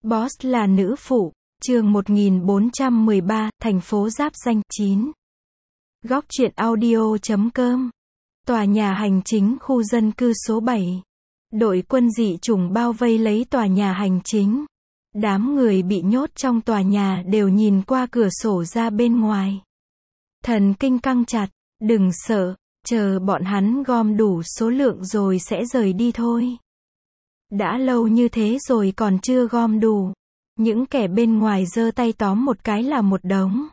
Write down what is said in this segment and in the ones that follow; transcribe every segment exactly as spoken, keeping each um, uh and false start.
Boss là nữ phụ, chương một nghìn bốn trăm mười ba, thành phố giáp ranh, chín. Góc truyện audio chấm com. Tòa nhà hành chính khu dân cư số bảy. Đội quân dị chủng bao vây lấy tòa nhà hành chính. Đám người bị nhốt trong tòa nhà đều nhìn qua cửa sổ ra bên ngoài. Thần kinh căng chặt, đừng sợ, chờ bọn hắn gom đủ số lượng rồi sẽ rời đi thôi. Đã lâu như thế rồi còn chưa gom đủ. Những kẻ bên ngoài giơ tay tóm một cái là một đống.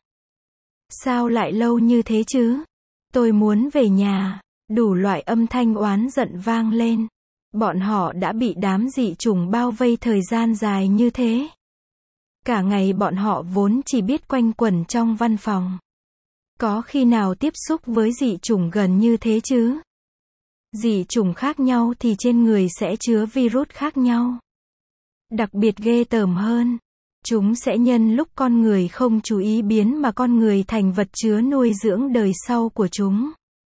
Sao lại lâu như thế chứ? Tôi muốn về nhà. Đủ loại âm thanh oán giận vang lên. Bọn họ đã bị đám dị chủng bao vây thời gian dài như thế. Cả ngày bọn họ vốn chỉ biết quanh quẩn trong văn phòng. Có khi nào tiếp xúc với dị chủng gần như thế chứ? Dị chủng khác nhau thì trên người sẽ chứa virus khác nhau. Đặc biệt ghê tởm hơn, chúng sẽ nhân lúc con người không chú ý biến mà con người thành vật chứa nuôi dưỡng đời sau của chúng.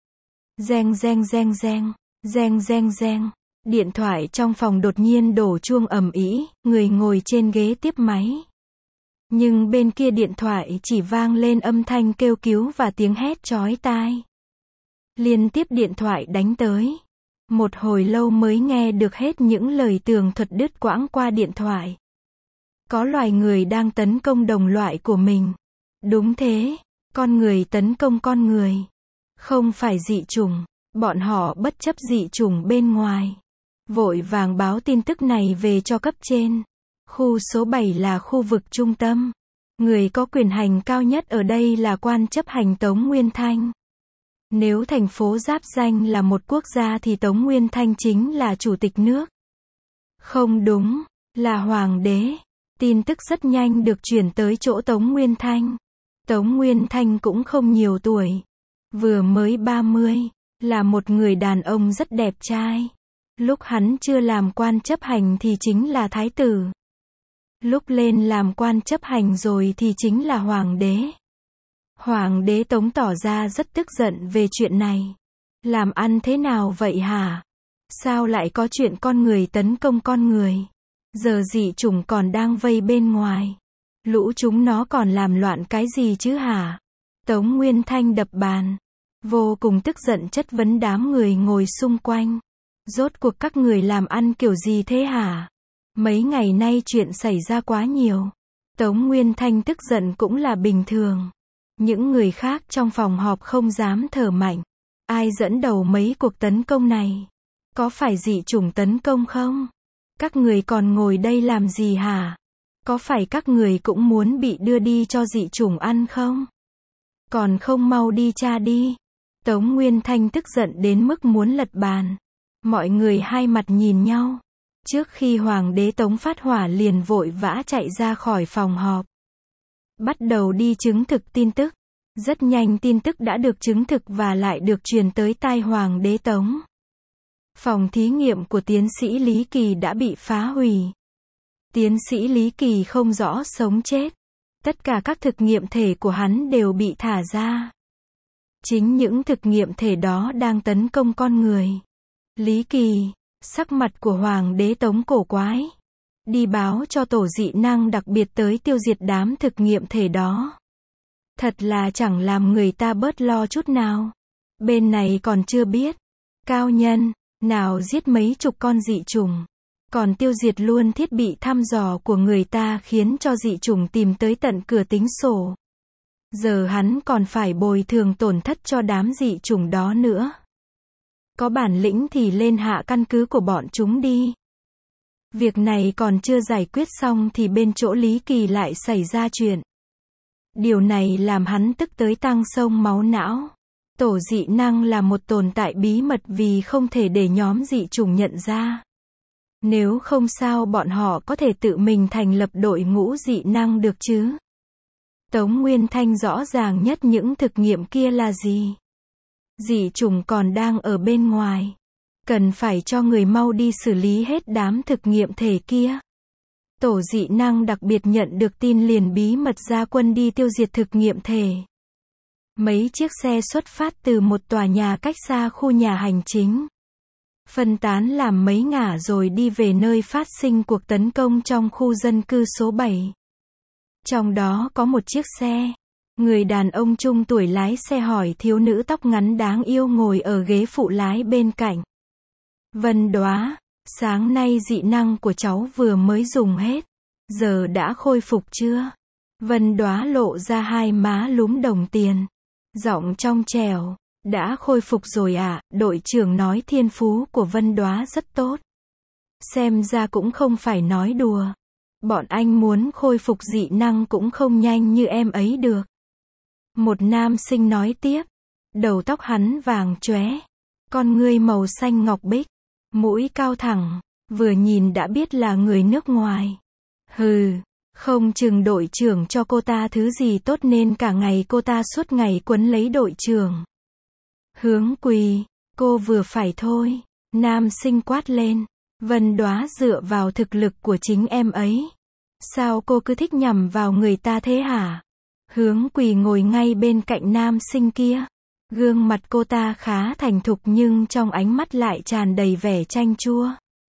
Reng reng reng reng, reng reng reng. Điện thoại trong phòng đột nhiên đổ chuông ầm ĩ, người ngồi trên ghế tiếp máy. Nhưng bên kia điện thoại chỉ vang lên âm thanh kêu cứu và tiếng hét chói tai. Liên tiếp điện thoại đánh tới. Một hồi lâu mới nghe được hết những lời tường thuật đứt quãng qua điện thoại. Có loài người đang tấn công đồng loại của mình. Đúng thế, con người tấn công con người. Không phải dị chủng, bọn họ bất chấp dị chủng bên ngoài. Vội vàng báo tin tức này về cho cấp trên. Khu số bảy là khu vực trung tâm. Người có quyền hành cao nhất ở đây là quan chấp hành Tống Nguyên Thanh. Nếu thành phố giáp ranh là một quốc gia thì Tống Nguyên Thanh chính là chủ tịch nước. Không đúng, là hoàng đế. Tin tức rất nhanh được chuyển tới chỗ Tống Nguyên Thanh. Tống Nguyên Thanh cũng không nhiều tuổi. Vừa mới ba mươi, là một người đàn ông rất đẹp trai. Lúc hắn chưa làm quan chấp hành thì chính là thái tử. Lúc lên làm quan chấp hành rồi thì chính là hoàng đế. Hoàng đế Tống tỏ ra rất tức giận về chuyện này. Làm ăn thế nào vậy hả? Sao lại có chuyện con người tấn công con người? Giờ dị chủng còn đang vây bên ngoài. Lũ chúng nó còn làm loạn cái gì chứ hả? Tống Nguyên Thanh đập bàn. Vô cùng tức giận chất vấn đám người ngồi xung quanh. Rốt cuộc các người làm ăn kiểu gì thế hả? Mấy ngày nay chuyện xảy ra quá nhiều. Tống Nguyên Thanh tức giận cũng là bình thường. Những người khác trong phòng họp không dám thở mạnh. Ai dẫn đầu mấy cuộc tấn công này? Có phải dị chủng tấn công không? Các người còn ngồi đây làm gì hả? Có phải các người cũng muốn bị đưa đi cho dị chủng ăn không? Còn không mau đi tra đi. Tống Nguyên Thanh tức giận đến mức muốn lật bàn. Mọi người hai mặt nhìn nhau. Trước khi hoàng đế Tống phát hỏa liền vội vã chạy ra khỏi phòng họp. Bắt đầu đi chứng thực tin tức. Rất nhanh tin tức đã được chứng thực và lại được truyền tới tai hoàng đế Tống. Phòng thí nghiệm của tiến sĩ Lý Kỳ đã bị phá hủy. Tiến sĩ Lý Kỳ không rõ sống chết. Tất cả các thực nghiệm thể của hắn đều bị thả ra. Chính những thực nghiệm thể đó đang tấn công con người. Lý Kỳ, sắc mặt của hoàng đế Tống cổ quái. Đi báo cho tổ dị năng đặc biệt tới tiêu diệt đám thực nghiệm thể đó. Thật là chẳng làm người ta bớt lo chút nào. Bên này còn chưa biết. Cao nhân, nào giết mấy chục con dị chủng. Còn tiêu diệt luôn thiết bị thăm dò của người ta khiến cho dị chủng tìm tới tận cửa tính sổ. Giờ hắn còn phải bồi thường tổn thất cho đám dị chủng đó nữa. Có bản lĩnh thì lên hạ căn cứ của bọn chúng đi. Việc này còn chưa giải quyết xong thì bên chỗ Lý Kỳ lại xảy ra chuyện. Điều này làm hắn tức tới tăng sông máu não. Tổ dị năng là một tồn tại bí mật vì không thể để nhóm dị chủng nhận ra. Nếu không sao bọn họ có thể tự mình thành lập đội ngũ dị năng được chứ? Tống Nguyên Thanh rõ ràng nhất những thực nghiệm kia là gì? Dị chủng còn đang ở bên ngoài. Cần phải cho người mau đi xử lý hết đám thực nghiệm thể kia. Tổ dị năng đặc biệt nhận được tin liền bí mật ra quân đi tiêu diệt thực nghiệm thể. Mấy chiếc xe xuất phát từ một tòa nhà cách xa khu nhà hành chính. phân tán làm mấy ngả rồi đi về nơi phát sinh cuộc tấn công trong khu dân cư số bảy. Trong đó có một chiếc xe. Người đàn ông trung tuổi lái xe hỏi thiếu nữ tóc ngắn đáng yêu ngồi ở ghế phụ lái bên cạnh. Vân Đóa, sáng nay dị năng của cháu vừa mới dùng hết. Giờ đã khôi phục chưa? Vân Đóa lộ ra hai má lúm đồng tiền. Giọng trong trẻo. Đã khôi phục rồi ạ, à, đội trưởng nói thiên phú của Vân Đóa rất tốt. Xem ra cũng không phải nói đùa. Bọn anh muốn khôi phục dị năng cũng không nhanh như em ấy được. Một nam sinh nói tiếp. Đầu tóc hắn vàng chóe. Con ngươi màu xanh ngọc bích. Mũi cao thẳng. Vừa nhìn đã biết là người nước ngoài. Hừ, không chừng đội trưởng cho cô ta thứ gì tốt nên cả ngày cô ta suốt ngày quấn lấy đội trưởng. Hướng Quỳ, cô vừa phải thôi. Nam sinh quát lên. Vân Đóa dựa vào thực lực của chính em ấy. Sao cô cứ thích nhằm vào người ta thế hả? Hướng Quỳ ngồi ngay bên cạnh nam sinh kia. Gương mặt cô ta khá thành thục nhưng trong ánh mắt lại tràn đầy vẻ chanh chua.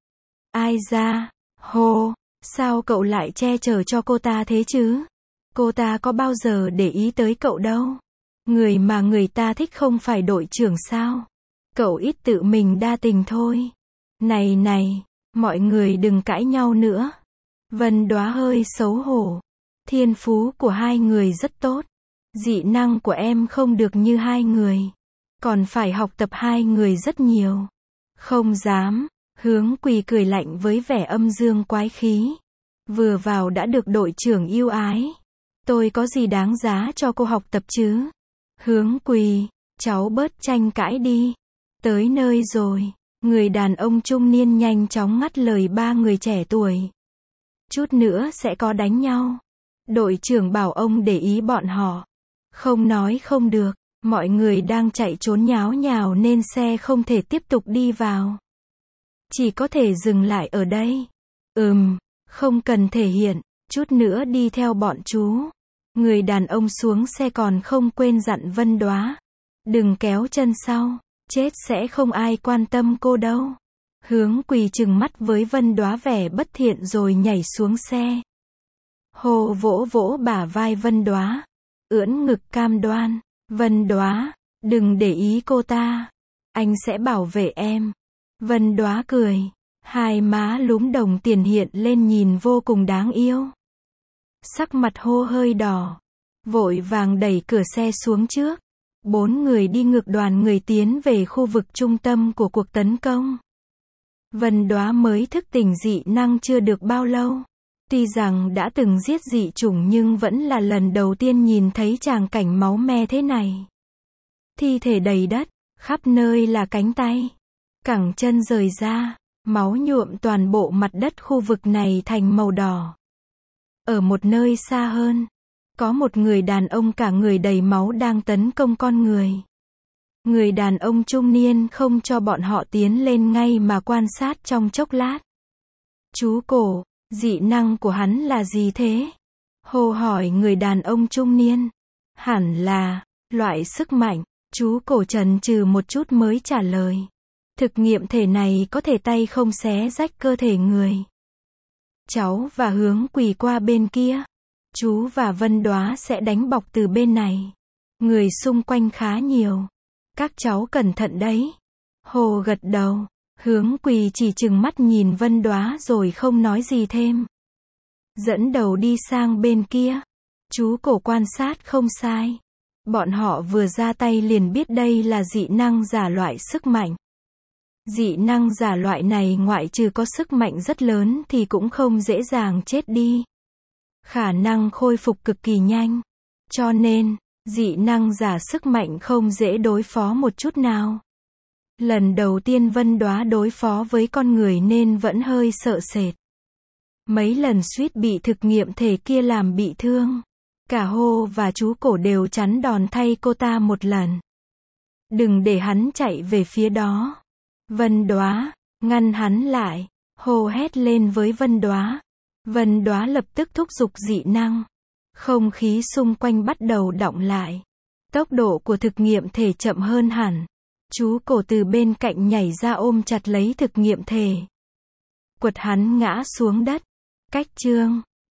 Ai ra? Hô, sao cậu lại che chở cho cô ta thế chứ? Cô ta có bao giờ để ý tới cậu đâu. Người mà người ta thích không phải đội trưởng sao? Cậu ít tự mình đa tình thôi. Này này, mọi người đừng cãi nhau nữa. Vân Đóa hơi xấu hổ. Thiên phú của hai người rất tốt. Dị năng của em không được như hai người. Còn phải học tập hai người rất nhiều. Không dám. Hướng Quỳ cười lạnh với vẻ âm dương quái khí. Vừa vào đã được đội trưởng yêu ái. Tôi có gì đáng giá cho cô học tập chứ? Hướng Quỳ, cháu bớt tranh cãi đi. Tới nơi rồi. Người đàn ông trung niên nhanh chóng ngắt lời ba người trẻ tuổi. Chút nữa sẽ có đánh nhau. Đội trưởng bảo ông để ý bọn họ. Không nói không được. Mọi người đang chạy trốn nháo nhào nên xe không thể tiếp tục đi vào. Chỉ có thể dừng lại ở đây. Ừm, không cần thể hiện. Chút nữa đi theo bọn chú. Người đàn ông xuống xe còn không quên dặn Vân Đóa. Đừng kéo chân sau. Chết sẽ không ai quan tâm cô đâu. Hướng Quỳ trừng mắt với Vân Đóa vẻ bất thiện rồi nhảy xuống xe. Hồ vỗ vỗ bả vai Vân Đóa. Ưỡn ngực cam đoan. Vân Đóa, đừng để ý cô ta. Anh sẽ bảo vệ em. Vân Đóa cười. Hai má lúm đồng tiền hiện lên nhìn vô cùng đáng yêu. Sắc mặt hô hơi đỏ. Vội vàng đẩy cửa xe xuống trước. Bốn người đi ngược đoàn người tiến về khu vực trung tâm của cuộc tấn công. Vân Đóa mới thức tỉnh dị năng chưa được bao lâu. Tuy rằng đã từng giết dị chủng nhưng vẫn là lần đầu tiên nhìn thấy tràng cảnh máu me thế này. Thi thể đầy đất, khắp nơi là cánh tay, cẳng chân rời ra, máu nhuộm toàn bộ mặt đất khu vực này thành màu đỏ. Ở một nơi xa hơn, có một người đàn ông cả người đầy máu đang tấn công con người. Người đàn ông trung niên không cho bọn họ tiến lên ngay mà quan sát trong chốc lát. Chú Cổ, dị năng của hắn là gì thế? Hồ hỏi người đàn ông trung niên. Hẳn là loại sức mạnh. Chú Cổ chần chừ một chút mới trả lời. Thực nghiệm thể này có thể tay không xé rách cơ thể người. Cháu và Hướng Quỳ qua bên kia. Chú và Vân Đóa sẽ đánh bọc từ bên này. Người xung quanh khá nhiều. Các cháu cẩn thận đấy. Hồ gật đầu. Hướng Quỳ chỉ trừng mắt nhìn Vân Đóa rồi không nói gì thêm. Dẫn đầu đi sang bên kia. Chú Cổ quan sát không sai. Bọn họ vừa ra tay liền biết đây là dị năng giả loại sức mạnh. Dị năng giả loại này ngoại trừ có sức mạnh rất lớn thì cũng không dễ dàng chết đi. Khả năng khôi phục cực kỳ nhanh. Cho nên, dị năng giả sức mạnh không dễ đối phó một chút nào. Lần đầu tiên Vân Đóa đối phó với con người nên vẫn hơi sợ sệt. Mấy lần suýt bị thực nghiệm thể kia làm bị thương. Cả Hồ và chú Cổ đều chắn đòn thay cô ta một lần. Đừng để hắn chạy về phía đó. Vân Đóa, ngăn hắn lại. Hồ hét lên với Vân Đóa. Vân Đóa lập tức thúc giục dị năng. Không khí xung quanh bắt đầu đọng lại. Tốc độ của thực nghiệm thể chậm hơn hẳn. Chú cổ từ bên cạnh nhảy ra ôm chặt lấy thực nghiệm thể. Quật hắn ngã xuống đất. Cách chương